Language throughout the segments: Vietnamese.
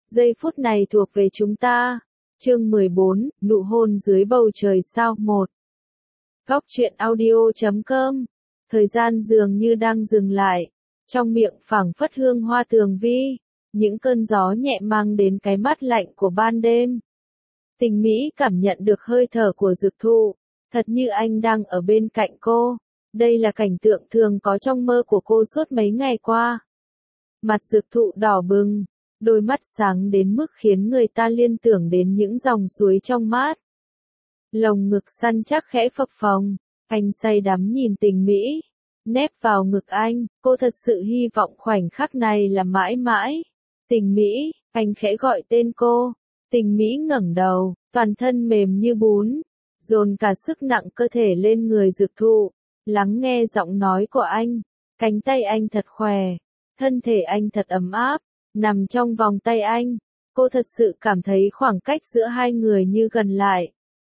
Giây phút này thuộc về chúng ta. Chương 14, nụ hôn dưới bầu trời sao 1. Góc truyện audio.com. Thời gian dường như đang dừng lại. Trong miệng phảng phất hương hoa tường vi. Những cơn gió nhẹ mang đến cái mát lạnh của ban đêm. Tình Mỹ cảm nhận được hơi thở của Dực Thụ. Thật như anh đang ở bên cạnh cô. Đây là cảnh tượng thường có trong mơ của cô suốt mấy ngày qua. Mặt Dực Thụ đỏ bừng. Đôi mắt sáng đến mức khiến người ta liên tưởng đến những dòng suối trong mát. Lồng ngực săn chắc khẽ phập phồng, anh say đắm nhìn Tình Mỹ. Nép vào ngực anh, cô thật sự hy vọng khoảnh khắc này là mãi mãi. Tình Mỹ, anh khẽ gọi tên cô. Tình Mỹ ngẩng đầu, toàn thân mềm như bún, dồn cả sức nặng cơ thể lên người Dực Thụ, lắng nghe giọng nói của anh. Cánh tay anh thật khỏe, thân thể anh thật ấm áp. Nằm trong vòng tay anh, cô thật sự cảm thấy khoảng cách giữa hai người như gần lại.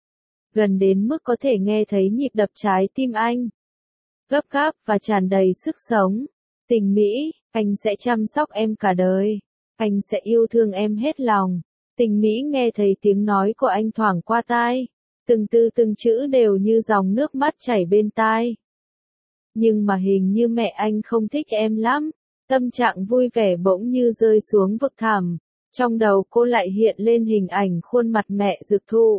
Gần đến mức có thể nghe thấy nhịp đập trái tim anh. Gấp gáp và tràn đầy sức sống. Tình Mỹ, anh sẽ chăm sóc em cả đời. Anh sẽ yêu thương em hết lòng. Tình Mỹ nghe thấy tiếng nói của anh thoảng qua tai. Từng từ từng chữ đều như dòng nước mắt chảy bên tai. Nhưng mà hình như mẹ anh không thích em lắm. Tâm trạng vui vẻ bỗng như rơi xuống vực thẳm, trong đầu cô lại hiện lên hình ảnh khuôn mặt mẹ Dực Thụ.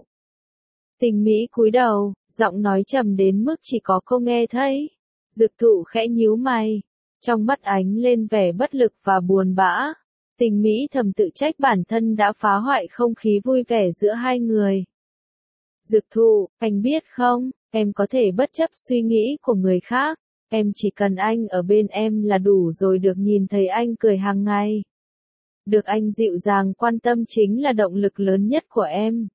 Tình Mỹ cúi đầu, giọng nói trầm đến mức chỉ có cô nghe thấy. Dực Thụ khẽ nhíu mày, trong mắt ánh lên vẻ bất lực và buồn bã. Tình Mỹ thầm tự trách bản thân đã phá hoại không khí vui vẻ giữa hai người. Dực Thụ, anh biết không, em có thể bất chấp suy nghĩ của người khác. Em chỉ cần anh ở bên em là đủ rồi, được nhìn thấy anh cười hàng ngày. Được anh dịu dàng quan tâm chính là động lực lớn nhất của em.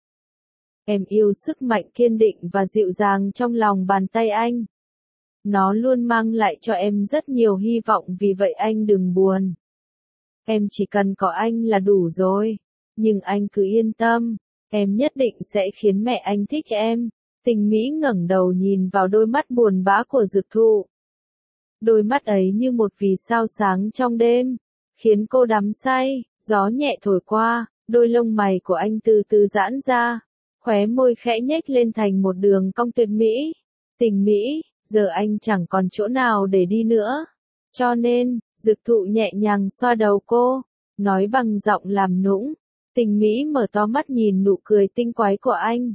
Em yêu sức mạnh kiên định và dịu dàng trong lòng bàn tay anh. Nó luôn mang lại cho em rất nhiều hy vọng, vì vậy anh đừng buồn. Em chỉ cần có anh là đủ rồi. Nhưng anh cứ yên tâm, em nhất định sẽ khiến mẹ anh thích em. Tình Mỹ ngẩng đầu nhìn vào đôi mắt buồn bã của Dực Thụ. Đôi mắt ấy như một vì sao sáng trong đêm, khiến cô đắm say. Gió nhẹ thổi qua, đôi lông mày của anh từ từ giãn ra, khóe môi khẽ nhếch lên thành một đường cong tuyệt mỹ. Tình Mỹ, giờ anh chẳng còn chỗ nào để đi nữa. Cho nên, Dực Thụ nhẹ nhàng xoa đầu cô, nói bằng giọng làm nũng. Tình Mỹ mở to mắt nhìn nụ cười tinh quái của anh.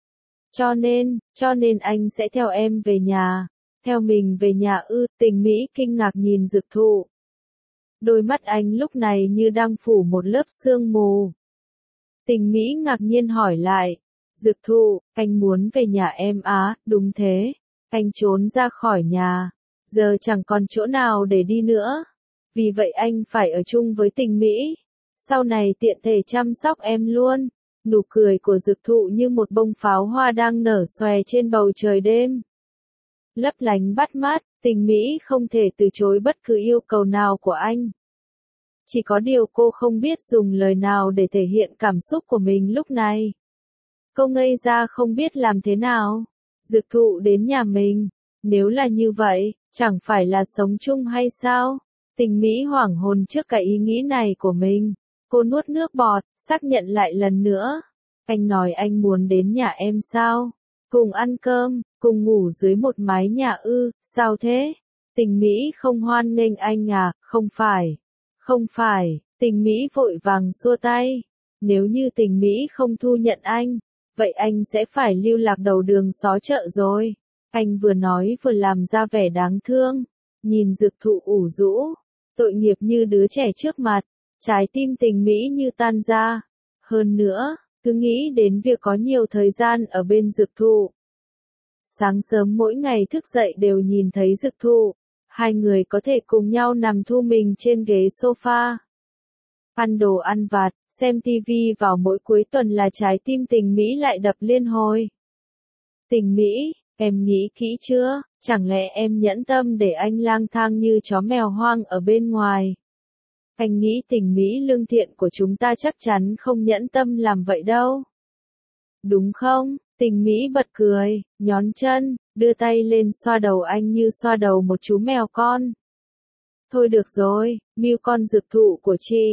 Cho nên anh sẽ theo em về nhà. Theo mình về nhà ư? Tình Mỹ kinh ngạc nhìn Dực Thụ. Đôi mắt anh lúc này như đang phủ một lớp sương mù. Tình Mỹ ngạc nhiên hỏi lại. Dực Thụ, anh muốn về nhà em á? Đúng thế. Anh trốn ra khỏi nhà. Giờ chẳng còn chỗ nào để đi nữa. Vì vậy anh phải ở chung với Tình Mỹ. Sau này tiện thể chăm sóc em luôn. Nụ cười của Dực Thụ như một bông pháo hoa đang nở xòe trên bầu trời đêm. Lấp lánh bắt mắt, Tình Mỹ không thể từ chối bất cứ yêu cầu nào của anh. Chỉ có điều cô không biết dùng lời nào để thể hiện cảm xúc của mình lúc này. Cô ngây ra không biết làm thế nào. Dực Thụ đến nhà mình, nếu là như vậy, chẳng phải là sống chung hay sao? Tình Mỹ hoảng hồn trước cái ý nghĩ này của mình. Cô nuốt nước bọt, xác nhận lại lần nữa. Anh nói anh muốn đến nhà em sao? Cùng ăn cơm, cùng ngủ dưới một mái nhà ư? Sao thế? Tình Mỹ không hoan nghênh anh à? Không phải, Tình Mỹ vội vàng xua tay. Nếu như Tình Mỹ không thu nhận anh, vậy anh sẽ phải lưu lạc đầu đường xó chợ rồi. Anh vừa nói vừa làm ra vẻ đáng thương, nhìn Dực Thụ ủ rũ, tội nghiệp như đứa trẻ trước mặt, trái tim Tình Mỹ như tan ra. Hơn nữa, cứ nghĩ đến việc có nhiều thời gian ở bên Dực Thụ. Sáng sớm mỗi ngày thức dậy đều nhìn thấy Dực Thụ, hai người có thể cùng nhau nằm thu mình trên ghế sofa. Ăn đồ ăn vặt, xem tivi vào mỗi cuối tuần là trái tim Tình Mỹ lại đập liên hồi. Tình Mỹ, em nghĩ kỹ chưa? Chẳng lẽ em nhẫn tâm để anh lang thang như chó mèo hoang ở bên ngoài? Anh nghĩ Tình Mỹ lương thiện của chúng ta chắc chắn không nhẫn tâm làm vậy đâu. Đúng không? Tình Mỹ bật cười, nhón chân, đưa tay lên xoa đầu anh như xoa đầu một chú mèo con. Thôi được rồi, mưu con Dực Thụ của chị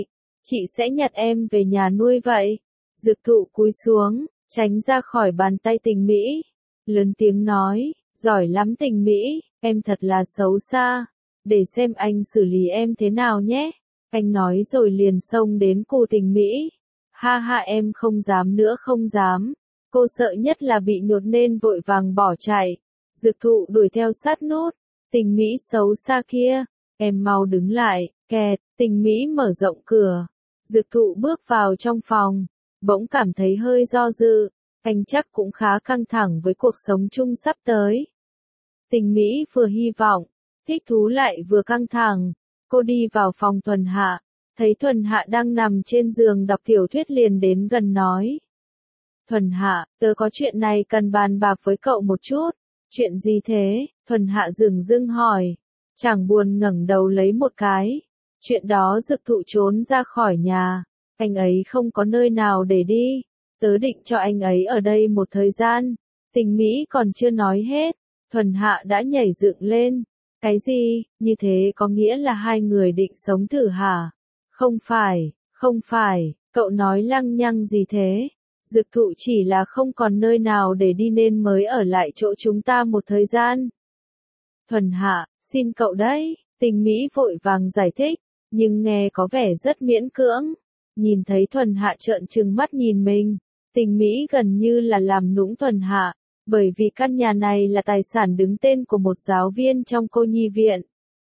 chị sẽ nhặt em về nhà nuôi vậy. Dược thụ cúi xuống, tránh ra khỏi bàn tay Tình Mỹ. Lớn tiếng nói, giỏi lắm Tình Mỹ, em thật là xấu xa. Để xem anh xử lý em thế nào nhé. Anh nói rồi liền xông đến cù Tình Mỹ. Ha ha em không dám nữa không dám. Cô sợ nhất là bị nhột nên vội vàng bỏ chạy. Dược thụ đuổi theo sát nút. Tình Mỹ xấu xa kia, em mau đứng lại, kẹt. Tình Mỹ mở rộng cửa. Dược thụ bước vào trong phòng, bỗng cảm thấy hơi do dự. Anh chắc cũng khá căng thẳng với cuộc sống chung sắp tới. Tình Mỹ vừa hy vọng, thích thú lại vừa căng thẳng. Cô đi vào phòng Thuần Hạ, thấy Thuần Hạ đang nằm trên giường đọc tiểu thuyết liền đến gần nói. Thuần Hạ, tớ có chuyện này cần bàn bạc với cậu một chút. Chuyện gì thế? Thuần Hạ dửng dưng hỏi. Chàng buồn ngẩng đầu lấy một cái. Chuyện đó Dược thụ trốn ra khỏi nhà. Anh ấy không có nơi nào để đi. Tớ định cho anh ấy ở đây một thời gian. Tình Mỹ còn chưa nói hết. Thuần Hạ đã nhảy dựng lên. Cái gì? Như thế có nghĩa là hai người định sống thử hả? Không phải, cậu nói lăng nhăng gì thế? Dược thụ chỉ là không còn nơi nào để đi nên mới ở lại chỗ chúng ta một thời gian. Thuần Hạ, xin cậu đấy, Tình Mỹ vội vàng giải thích, nhưng nghe có vẻ rất miễn cưỡng. Nhìn thấy Thuần Hạ trợn trừng mắt nhìn mình, Tình Mỹ gần như là làm nũng Thuần Hạ, bởi vì căn nhà này là tài sản đứng tên của một giáo viên trong cô nhi viện.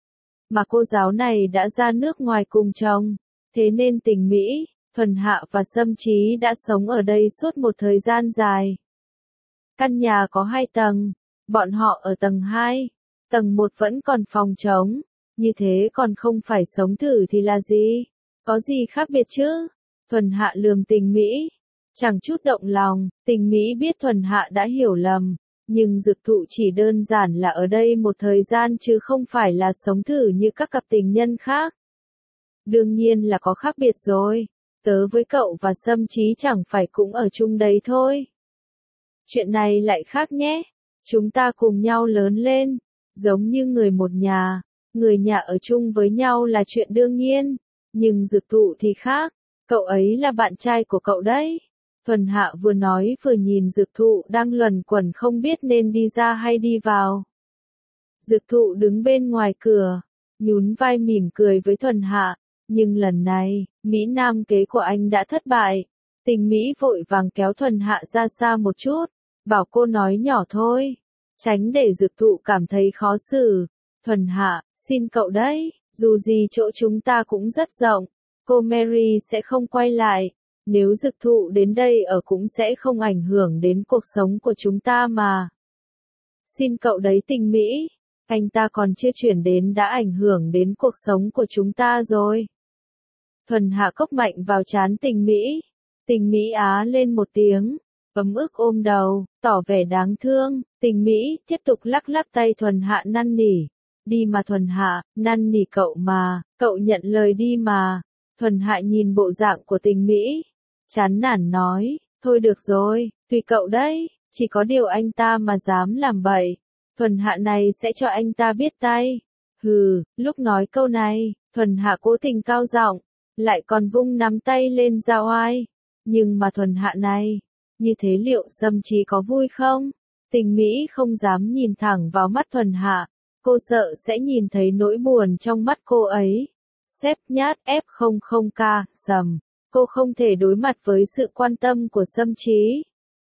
Mà cô giáo này đã ra nước ngoài cùng chồng, thế nên Tình Mỹ, Thuần Hạ và Sâm Chí đã sống ở đây suốt một thời gian dài. Căn nhà có 2 tầng, bọn họ ở tầng 2, tầng 1 vẫn còn phòng trống, như thế còn không phải sống thử thì là gì? Có gì khác biệt chứ? Thuần Hạ lườm Tình Mỹ, chẳng chút động lòng. Tình Mỹ biết Thuần Hạ đã hiểu lầm, nhưng Dược thụ chỉ đơn giản là ở đây một thời gian chứ không phải là sống thử như các cặp tình nhân khác. Đương nhiên là có khác biệt rồi. Tớ với cậu và Sâm Chí chẳng phải cũng ở chung đấy thôi. Chuyện này lại khác nhé. Chúng ta cùng nhau lớn lên, giống như người một nhà. Người nhà ở chung với nhau là chuyện đương nhiên. Nhưng Dược thụ thì khác. Cậu ấy là bạn trai của cậu đấy. Thuần Hạ vừa nói vừa nhìn Dược thụ đang luẩn quẩn không biết nên đi ra hay đi vào. Dược thụ đứng bên ngoài cửa, nhún vai mỉm cười với Thuần Hạ. Nhưng lần này, Mỹ Nam kế của anh đã thất bại. Tình Mỹ vội vàng kéo Thuần Hạ ra xa một chút, bảo cô nói nhỏ thôi, tránh để Dược thụ cảm thấy khó xử. Thuần Hạ, xin cậu đấy, dù gì chỗ chúng ta cũng rất rộng, cô Mary sẽ không quay lại. Nếu Dược thụ đến đây ở cũng sẽ không ảnh hưởng đến cuộc sống của chúng ta mà. Xin cậu đấy Tình Mỹ, anh ta còn chưa chuyển đến đã ảnh hưởng đến cuộc sống của chúng ta rồi. Thuần Hạ cốc mạnh vào trán Tình Mỹ. Tình Mỹ á lên một tiếng, ấm ức ôm đầu, tỏ vẻ đáng thương. Tình Mỹ tiếp tục lắc lắc tay Thuần Hạ năn nỉ. Đi mà Thuần Hạ, năn nỉ cậu mà, cậu nhận lời đi mà. Thuần Hạ nhìn bộ dạng của Tình Mỹ, chán nản nói, thôi được rồi, tùy cậu đấy, chỉ có điều anh ta mà dám làm bậy. Thuần Hạ này sẽ cho anh ta biết tay. Hừ, lúc nói câu này, Thuần Hạ cố tình cao giọng, lại còn vung nắm tay lên ra oai. Nhưng mà Thuần Hạ này, như thế liệu Sâm Chí có vui không? Tình Mỹ không dám nhìn thẳng vào mắt Thuần Hạ, cô sợ sẽ nhìn thấy nỗi buồn trong mắt cô ấy. Xếp nhát F00K, sầm. Cô không thể đối mặt với sự quan tâm của Sâm Chí,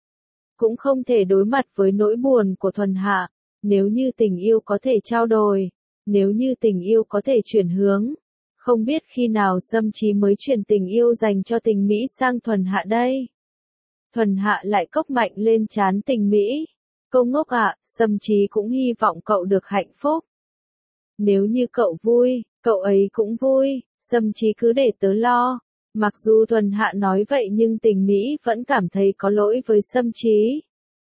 cũng không thể đối mặt với nỗi buồn của Thuần Hạ. Nếu như tình yêu có thể trao đổi, nếu như tình yêu có thể chuyển hướng, không biết khi nào Sâm Chí mới chuyển tình yêu dành cho Tình Mỹ sang Thuần Hạ đây. Thuần Hạ lại cốc mạnh lên trán Tình Mỹ. Cô ngốc ạ, Sâm Chí cũng hy vọng cậu được hạnh phúc. Nếu như cậu vui, cậu ấy cũng vui, Sâm Chí cứ để tớ lo. Mặc dù Thuần Hạ nói vậy nhưng Tình Mỹ vẫn cảm thấy có lỗi với Sâm Chí.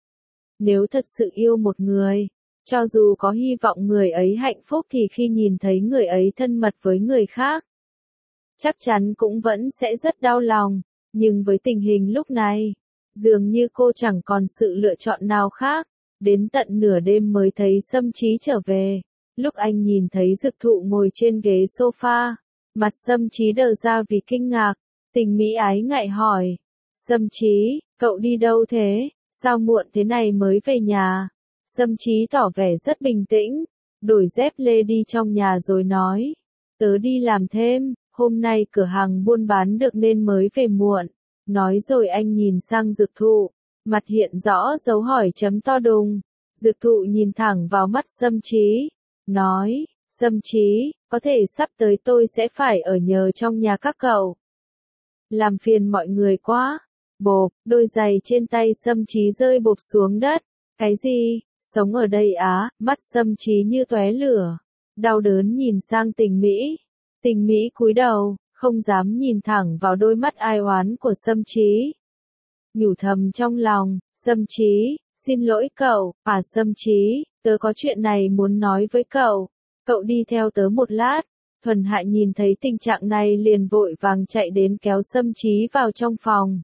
Nếu thật sự yêu một người, cho dù có hy vọng người ấy hạnh phúc thì khi nhìn thấy người ấy thân mật với người khác, chắc chắn cũng vẫn sẽ rất đau lòng. Nhưng với tình hình lúc này, dường như cô chẳng còn sự lựa chọn nào khác. Đến tận nửa đêm mới thấy Sâm Chí trở về. Lúc anh nhìn thấy Dược thụ ngồi trên ghế sofa, mặt Sâm Chí đờ ra vì kinh ngạc. Tình Mỹ ái ngại hỏi. Sâm Chí, cậu đi đâu thế? Sao muộn thế này mới về nhà? Sâm Chí tỏ vẻ rất bình tĩnh, đổi dép lê đi trong nhà rồi nói. Tớ đi làm thêm, hôm nay cửa hàng buôn bán được nên mới về muộn. Nói rồi anh nhìn sang Dược Thụ, mặt hiện rõ dấu hỏi chấm to đùng. Dược Thụ nhìn thẳng vào mắt Sâm Chí, nói, Sâm Chí, có thể sắp tới tôi sẽ phải ở nhờ trong nhà các cậu. Làm phiền mọi người quá. Bộp, đôi giày trên tay Sâm Chí rơi bộp xuống đất. Cái gì? Sống ở đây á? Mắt Sâm Chí như tóe lửa. Đau đớn nhìn sang Tình Mỹ. Tình Mỹ cúi đầu, không dám nhìn thẳng vào đôi mắt ai oán của Sâm Chí. Nhủ thầm trong lòng, Sâm Chí, xin lỗi cậu, Sâm Chí, tớ có chuyện này muốn nói với cậu. Cậu đi theo tớ một lát. Thuần Hạ nhìn thấy tình trạng này liền vội vàng chạy đến kéo Sâm Chí vào trong phòng.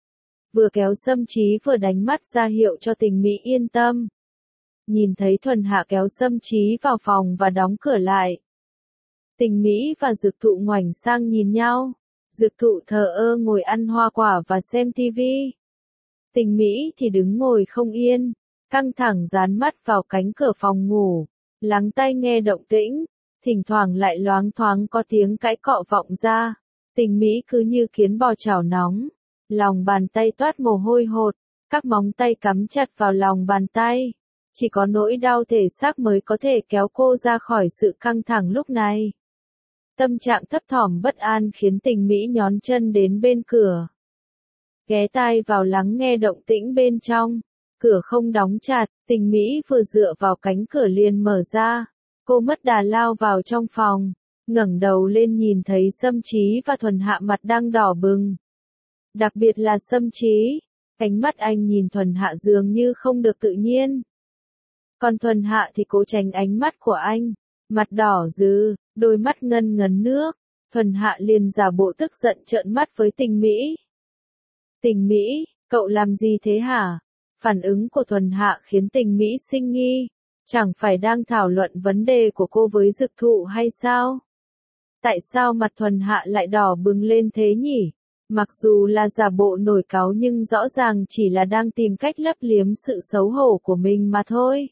Vừa kéo Sâm Chí vừa đánh mắt ra hiệu cho Tình Mỹ yên tâm. Nhìn thấy Thuần Hạ kéo Sâm Chí vào phòng và đóng cửa lại. Tình Mỹ và Dược Thụ ngoảnh sang nhìn nhau. Dược Thụ thờ ơ ngồi ăn hoa quả và xem tivi. Tình Mỹ thì đứng ngồi không yên, căng thẳng dán mắt vào cánh cửa phòng ngủ, lắng tai nghe động tĩnh, thỉnh thoảng lại loáng thoáng có tiếng cãi cọ vọng ra. Tình Mỹ cứ như kiến bò chảo nóng, lòng bàn tay toát mồ hôi hột, các móng tay cắm chặt vào lòng bàn tay. Chỉ có nỗi đau thể xác mới có thể kéo cô ra khỏi sự căng thẳng lúc này. Tâm trạng thấp thỏm bất an khiến Tình Mỹ nhón chân đến bên cửa. Ghé tai vào lắng nghe động tĩnh bên trong. Cửa không đóng chặt, Tình Mỹ vừa dựa vào cánh cửa liền mở ra. Cô mất đà lao vào trong phòng, ngẩng đầu lên nhìn thấy Sâm Chí và Thuần Hạ mặt đang đỏ bừng. Đặc biệt là Sâm Chí, ánh mắt anh nhìn Thuần Hạ dường như không được tự nhiên. Còn Thuần Hạ thì cố tránh ánh mắt của anh, mặt đỏ rừ, đôi mắt ngân ngấn nước. Thuần Hạ liền giả bộ tức giận trợn mắt với Tình Mỹ. Tình Mỹ, cậu làm gì thế hả? Phản ứng của Thuần Hạ khiến Tình Mỹ sinh nghi. Chẳng phải đang thảo luận vấn đề của cô với Dược Thụ hay sao? Tại sao mặt Thuần Hạ lại đỏ bừng lên thế nhỉ? Mặc dù là giả bộ nổi cáu nhưng rõ ràng chỉ là đang tìm cách lấp liếm sự xấu hổ của mình mà thôi.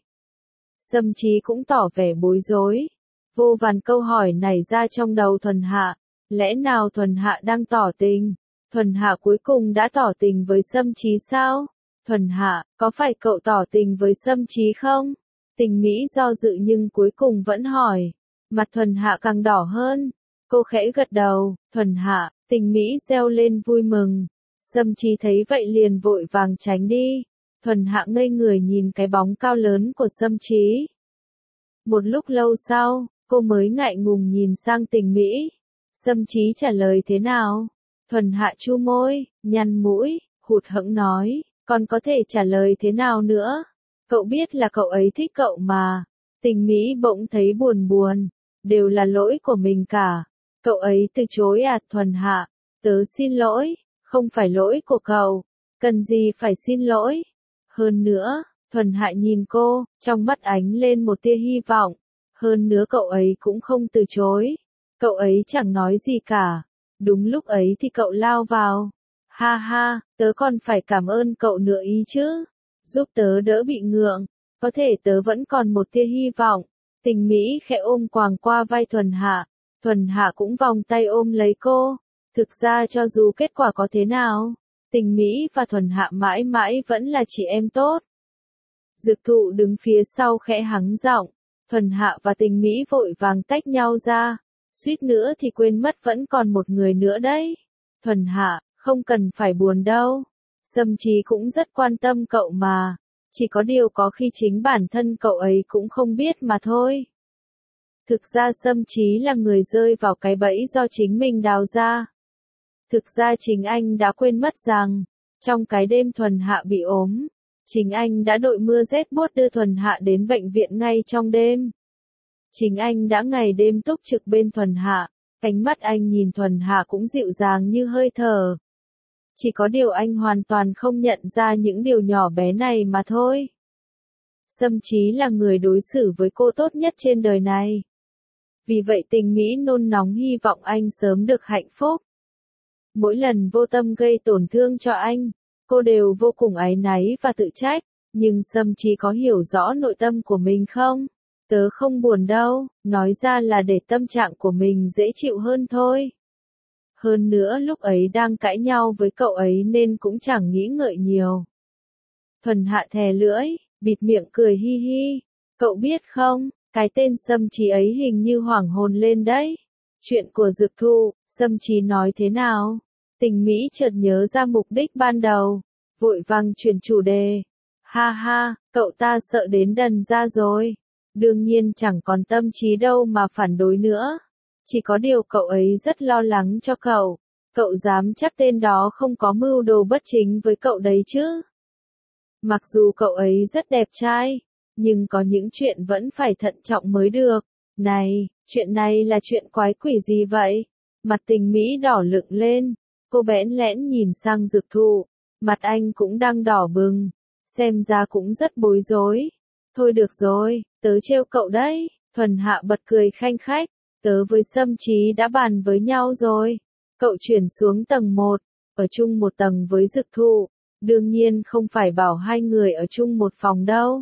Sâm Chí cũng tỏ vẻ bối rối. Vô vàn câu hỏi nảy ra trong đầu Thuần Hạ. Lẽ nào Thuần Hạ đang tỏ tình? Thuần Hạ cuối cùng đã tỏ tình với Sâm Chí sao? Thuần Hạ, có phải cậu tỏ tình với Sâm Chí không? Tình Mỹ do dự nhưng cuối cùng vẫn hỏi. Mặt Thuần Hạ càng đỏ hơn. Cô khẽ gật đầu. Thuần Hạ, Tình Mỹ reo lên vui mừng. Sâm Chí thấy vậy liền vội vàng tránh đi. Thuần Hạ ngây người nhìn cái bóng cao lớn của Sâm Chí. Một lúc lâu sau, cô mới ngại ngùng nhìn sang Tình Mỹ. Sâm Chí trả lời thế nào? Thuần Hạ chu môi, nhăn mũi, hụt hẫng nói, còn có thể trả lời thế nào nữa? Cậu biết là cậu ấy thích cậu mà. Tình Mỹ bỗng thấy buồn buồn, đều là lỗi của mình cả. Cậu ấy từ chối à? Thuần Hạ, tớ xin lỗi, không phải lỗi của cậu, cần gì phải xin lỗi. Hơn nữa, Thuần Hạ nhìn cô, trong mắt ánh lên một tia hy vọng. Hơn nữa cậu ấy cũng không từ chối. Cậu ấy chẳng nói gì cả. Đúng lúc ấy thì cậu lao vào. Ha ha, tớ còn phải cảm ơn cậu nữa ý chứ. Giúp tớ đỡ bị ngượng. Có thể tớ vẫn còn một tia hy vọng. Tình Mỹ khẽ ôm quàng qua vai Thuần Hạ. Thuần Hạ cũng vòng tay ôm lấy cô. Thực ra cho dù kết quả có thế nào, Tình Mỹ và Thuần Hạ mãi mãi vẫn là chị em tốt. Dược Thụ đứng phía sau khẽ hắng giọng. Thuần Hạ và Tình Mỹ vội vàng tách nhau ra. Suýt nữa thì quên mất vẫn còn một người nữa đấy. Thuần Hạ, không cần phải buồn đâu. Sâm Chí cũng rất quan tâm cậu mà. Chỉ có điều có khi chính bản thân cậu ấy cũng không biết mà thôi. Thực ra Sâm Chí là người rơi vào cái bẫy do chính mình đào ra. Thực ra chính anh đã quên mất rằng, trong cái đêm Thuần Hạ bị ốm, chính anh đã đội mưa rét buốt đưa Thuần Hạ đến bệnh viện ngay trong đêm. Chính anh đã ngày đêm túc trực bên Thuần Hạ, ánh mắt anh nhìn Thuần Hạ cũng dịu dàng như hơi thở. Chỉ có điều anh hoàn toàn không nhận ra những điều nhỏ bé này mà thôi. Sâm Chí là người đối xử với cô tốt nhất trên đời này. Vì vậy Tình Mỹ nôn nóng hy vọng anh sớm được hạnh phúc. Mỗi lần vô tâm gây tổn thương cho anh, cô đều vô cùng áy náy và tự trách, nhưng Sâm Chí có hiểu rõ nội tâm của mình không? Tớ không buồn đâu, nói ra là để tâm trạng của mình dễ chịu hơn thôi. Hơn nữa lúc ấy đang cãi nhau với cậu ấy nên cũng chẳng nghĩ ngợi nhiều. Thuần Hạ thè lưỡi, bịt miệng cười hi hi. Cậu biết không, cái tên Sâm Chí ấy hình như hoảng hồn lên đấy. Chuyện của Dược Thụ, Sâm Chí nói thế nào? Tình Mỹ chợt nhớ ra mục đích ban đầu, vội vàng chuyển chủ đề. Ha ha, cậu ta sợ đến đần ra rồi. Đương nhiên chẳng còn tâm trí đâu mà phản đối nữa. Chỉ có điều cậu ấy rất lo lắng cho cậu. Cậu dám chắc tên đó không có mưu đồ bất chính với cậu đấy chứ? Mặc dù cậu ấy rất đẹp trai, nhưng có những chuyện vẫn phải thận trọng mới được. Này, chuyện này là chuyện quái quỷ gì vậy? Mặt Tình Mỹ đỏ lựng lên. Cô bẽn lẽn nhìn sang Dược Thụ. Mặt anh cũng đang đỏ bừng. Xem ra cũng rất bối rối. Thôi được rồi, tớ trêu cậu đấy. Thuần Hạ bật cười khanh khách. Tớ với Sâm Chí đã bàn với nhau rồi. Cậu chuyển xuống tầng 1, ở chung một tầng với Dược Thụ. Đương nhiên không phải bảo hai người ở chung một phòng đâu.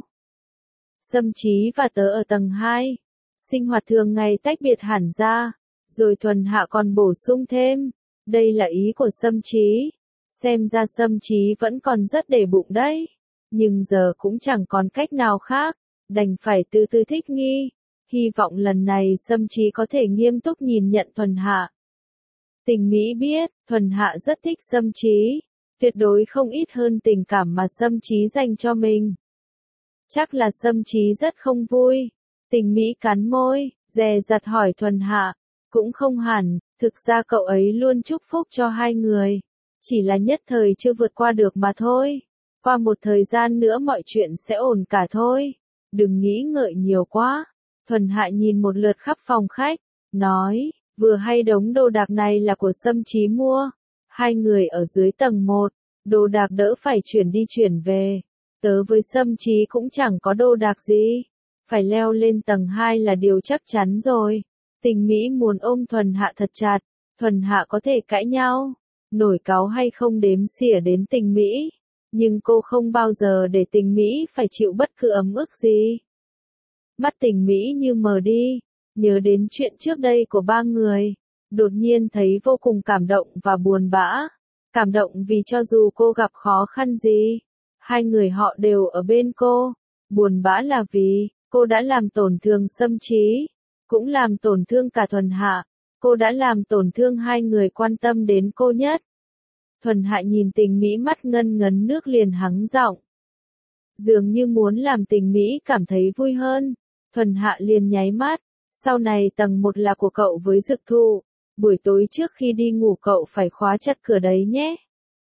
Sâm Chí và tớ ở tầng 2. Sinh hoạt thường ngày tách biệt hẳn ra. Rồi Thuần Hạ còn bổ sung thêm. Đây là ý của Sâm Chí. Xem ra Sâm Chí vẫn còn rất để bụng đấy. Nhưng giờ cũng chẳng còn cách nào khác. Đành phải từ từ thích nghi. Hy vọng lần này Sâm Chí có thể nghiêm túc nhìn nhận Thuần Hạ. Tình Mỹ biết, Thuần Hạ rất thích Sâm Chí. Tuyệt đối không ít hơn tình cảm mà Sâm Chí dành cho mình. Chắc là Sâm Chí rất không vui. Tình Mỹ cắn môi, dè dặt hỏi Thuần Hạ. Cũng không hẳn, thực ra cậu ấy luôn chúc phúc cho hai người. Chỉ là nhất thời chưa vượt qua được mà thôi. Qua một thời gian nữa mọi chuyện sẽ ổn cả thôi. Đừng nghĩ ngợi nhiều quá. Thuần Hạ nhìn một lượt khắp phòng khách, nói, vừa hay đống đồ đạc này là của Sâm Chí mua. Hai người ở dưới tầng 1, đồ đạc đỡ phải chuyển đi chuyển về. Tớ với Sâm Chí cũng chẳng có đồ đạc gì. Phải leo lên tầng 2 là điều chắc chắn rồi. Tình Mỹ muốn ôm Thuần Hạ thật chặt. Thuần Hạ có thể cãi nhau, nổi cáu hay không đếm xỉa đến Tình Mỹ. Nhưng cô không bao giờ để Tình Mỹ phải chịu bất cứ ấm ức gì. Mắt Tình Mỹ như mờ đi, nhớ đến chuyện trước đây của ba người. Đột nhiên thấy vô cùng cảm động và buồn bã. Cảm động vì cho dù cô gặp khó khăn gì, hai người họ đều ở bên cô. Buồn bã là vì, cô đã làm tổn thương Sâm Chí, cũng làm tổn thương cả Thuần Hạ. Cô đã làm tổn thương hai người quan tâm đến cô nhất. Thuần Hạ nhìn Tình Mỹ mắt ngân ngấn nước liền hắng giọng. Dường như muốn làm Tình Mỹ cảm thấy vui hơn. Thuần Hạ liền nháy mắt. Sau này tầng 1 là của cậu với Dược Thụ. Buổi tối trước khi đi ngủ cậu phải khóa chặt cửa đấy nhé.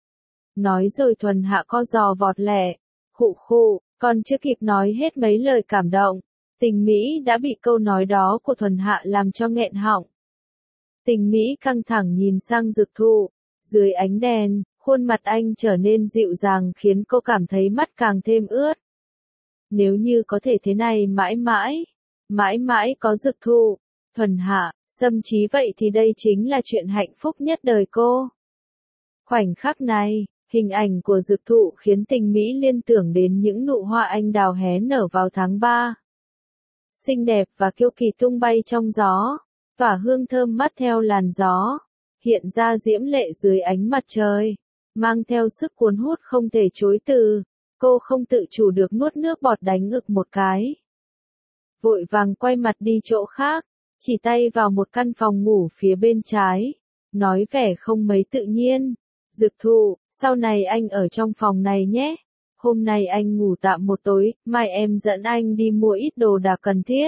Nói rồi Thuần Hạ co giò vọt lẹ. Khụ khụ, còn chưa kịp nói hết mấy lời cảm động. Tình Mỹ đã bị câu nói đó của Thuần Hạ làm cho nghẹn họng. Tình Mỹ căng thẳng nhìn sang Dược Thụ. Dưới ánh đèn, khuôn mặt anh trở nên dịu dàng khiến cô cảm thấy mắt càng thêm ướt. Nếu như có thể thế này mãi mãi có Dược Thụ, Thuần Hạ, Sâm Chí vậy thì đây chính là chuyện hạnh phúc nhất đời cô. Khoảnh khắc này, hình ảnh của Dược Thụ khiến Tình Mỹ liên tưởng đến những nụ hoa anh đào hé nở vào tháng 3. Xinh đẹp và kiêu kỳ tung bay trong gió, tỏa hương thơm mát theo làn gió, hiện ra diễm lệ dưới ánh mặt trời, mang theo sức cuốn hút không thể chối từ. Cô không tự chủ được nuốt nước bọt đánh ực một cái. Vội vàng quay mặt đi chỗ khác, chỉ tay vào một căn phòng ngủ phía bên trái, nói vẻ không mấy tự nhiên. Dược Thụ, sau này anh ở trong phòng này nhé. Hôm nay anh ngủ tạm một tối, mai em dẫn anh đi mua ít đồ đạc cần thiết.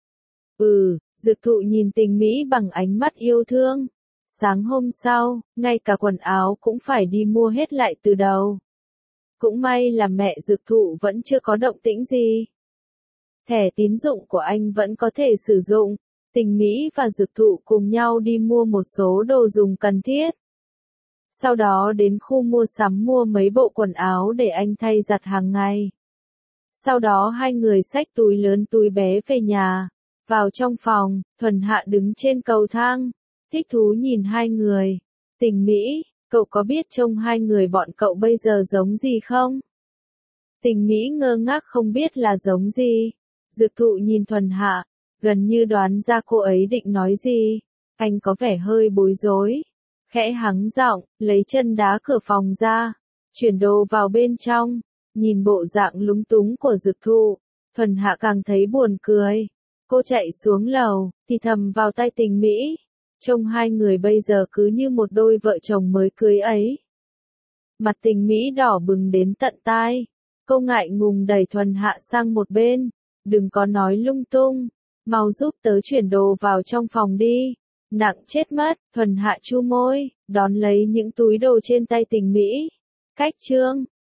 Dược Thụ nhìn Tình Mỹ bằng ánh mắt yêu thương. Sáng hôm sau, ngay cả quần áo cũng phải đi mua hết lại từ đầu. Cũng may là mẹ Dược Thụ vẫn chưa có động tĩnh gì. Thẻ tín dụng của anh vẫn có thể sử dụng. Tình Mỹ và Dược Thụ cùng nhau đi mua một số đồ dùng cần thiết. Sau đó đến khu mua sắm mua mấy bộ quần áo để anh thay giặt hàng ngày. Sau đó hai người xách túi lớn túi bé về nhà. Vào trong phòng, Thuần Hạ đứng trên cầu thang, thích thú nhìn hai người. Tình Mỹ, cậu có biết trông hai người bọn cậu bây giờ giống gì không? Tình Mỹ ngơ ngác không biết là giống gì. Dược thụ nhìn Thuần Hạ, gần như đoán ra cô ấy định nói gì. Anh có vẻ hơi bối rối. Khẽ hắng giọng, lấy chân đá cửa phòng ra, chuyển đồ vào bên trong. Nhìn bộ dạng lúng túng của dược thụ, Thuần Hạ càng thấy buồn cười. Cô chạy xuống lầu, thì thầm vào tai Tình Mỹ. Trông hai người bây giờ cứ như một đôi vợ chồng mới cưới ấy. Mặt Tình Mỹ đỏ bừng đến tận tai. Cô ngại ngùng đẩy Thuần Hạ sang một bên. Đừng có nói lung tung. Mau giúp tớ chuyển đồ vào trong phòng đi. Nặng chết mất. Thuần Hạ chu môi, đón lấy những túi đồ trên tay Tình Mỹ. Cách chương